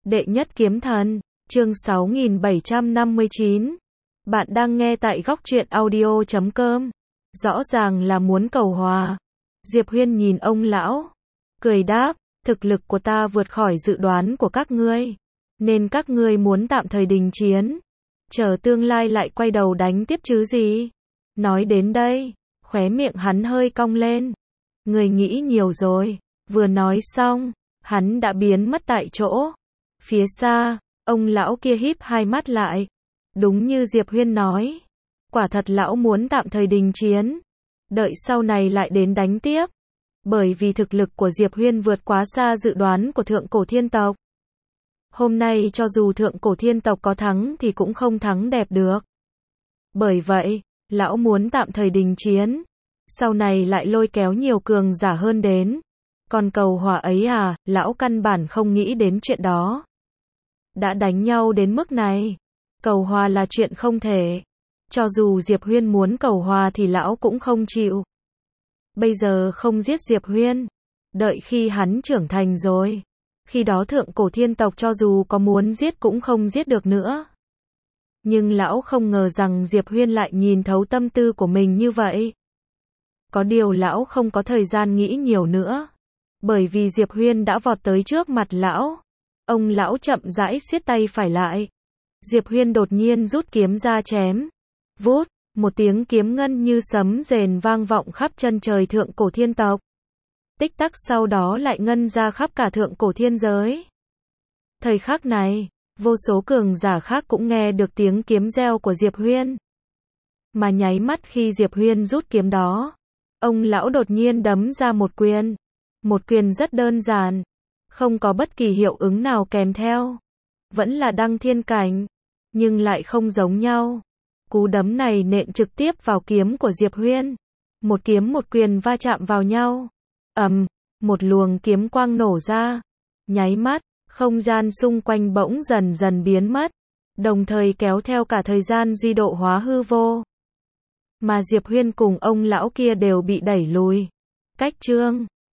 Đệ nhất kiếm thần, chương 6759. Bạn đang nghe tại góc truyện audio.com. Rõ ràng là muốn cầu hòa. Diệp Huyên nhìn ông lão, cười đáp, thực lực của ta vượt khỏi dự đoán của các ngươi, nên các ngươi muốn tạm thời đình chiến, chờ tương lai lại quay đầu đánh tiếp chứ gì. Nói đến đây, khóe miệng hắn hơi cong lên. Người nghĩ nhiều rồi. Vừa nói xong, hắn đã biến mất tại chỗ. Phía xa, ông lão kia híp hai mắt lại. Đúng như Diệp Huyên nói, quả thật lão muốn tạm thời đình chiến, đợi sau này lại đến đánh tiếp. Bởi vì thực lực của Diệp Huyên vượt quá xa dự đoán của thượng cổ thiên tộc. Hôm nay cho dù thượng cổ thiên tộc có thắng thì cũng không thắng đẹp được. Bởi vậy, lão muốn tạm thời đình chiến, sau này lại lôi kéo nhiều cường giả hơn đến. Còn cầu hòa ấy à, lão căn bản không nghĩ đến chuyện đó. Đã đánh nhau đến mức này, cầu hòa là chuyện không thể. Cho dù Diệp Huyên muốn cầu hòa thì lão cũng không chịu. Bây giờ không giết Diệp Huyên, đợi khi hắn trưởng thành rồi, khi đó thượng cổ thiên tộc cho dù có muốn giết cũng không giết được nữa. Nhưng lão không ngờ rằng Diệp Huyên lại nhìn thấu tâm tư của mình như vậy. Có điều lão không có thời gian nghĩ nhiều nữa, bởi vì Diệp Huyên đã vọt tới trước mặt lão. Ông lão chậm rãi siết tay phải lại. Diệp Huyên đột nhiên rút kiếm ra chém. Vút, một tiếng kiếm ngân như sấm rền vang vọng khắp chân trời thượng cổ thiên tộc. Tích tắc sau đó lại ngân ra khắp cả thượng cổ thiên giới. Thời khắc này, vô số cường giả khác cũng nghe được tiếng kiếm reo của Diệp Huyên. Mà nháy mắt khi Diệp Huyên rút kiếm đó, ông lão đột nhiên đấm ra một quyền. Một quyền rất đơn giản, không có bất kỳ hiệu ứng nào kèm theo. Vẫn là đăng thiên cảnh, nhưng lại không giống nhau. Cú đấm này nện trực tiếp vào kiếm của Diệp Huyên. Một kiếm một quyền va chạm vào nhau. Một luồng kiếm quang nổ ra. Nháy mắt, không gian xung quanh bỗng dần dần biến mất, đồng thời kéo theo cả thời gian duy độ hóa hư vô. Mà Diệp Huyên cùng ông lão kia đều bị đẩy lùi. Cách chương